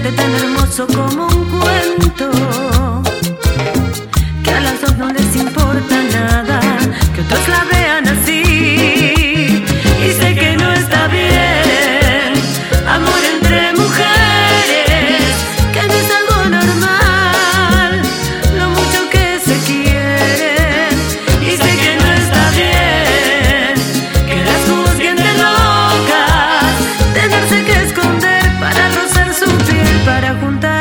inocente, tan hermoso como un cuento, que a las dos no les importa nada, que otros la vean así. Y sé que no está bien, amor entre mujeres, que no es algo normal, lo mucho que se quieren. Y sé que no está bien, que las juzguen de locas, tenerse que esconder para rozar su piel, para juntar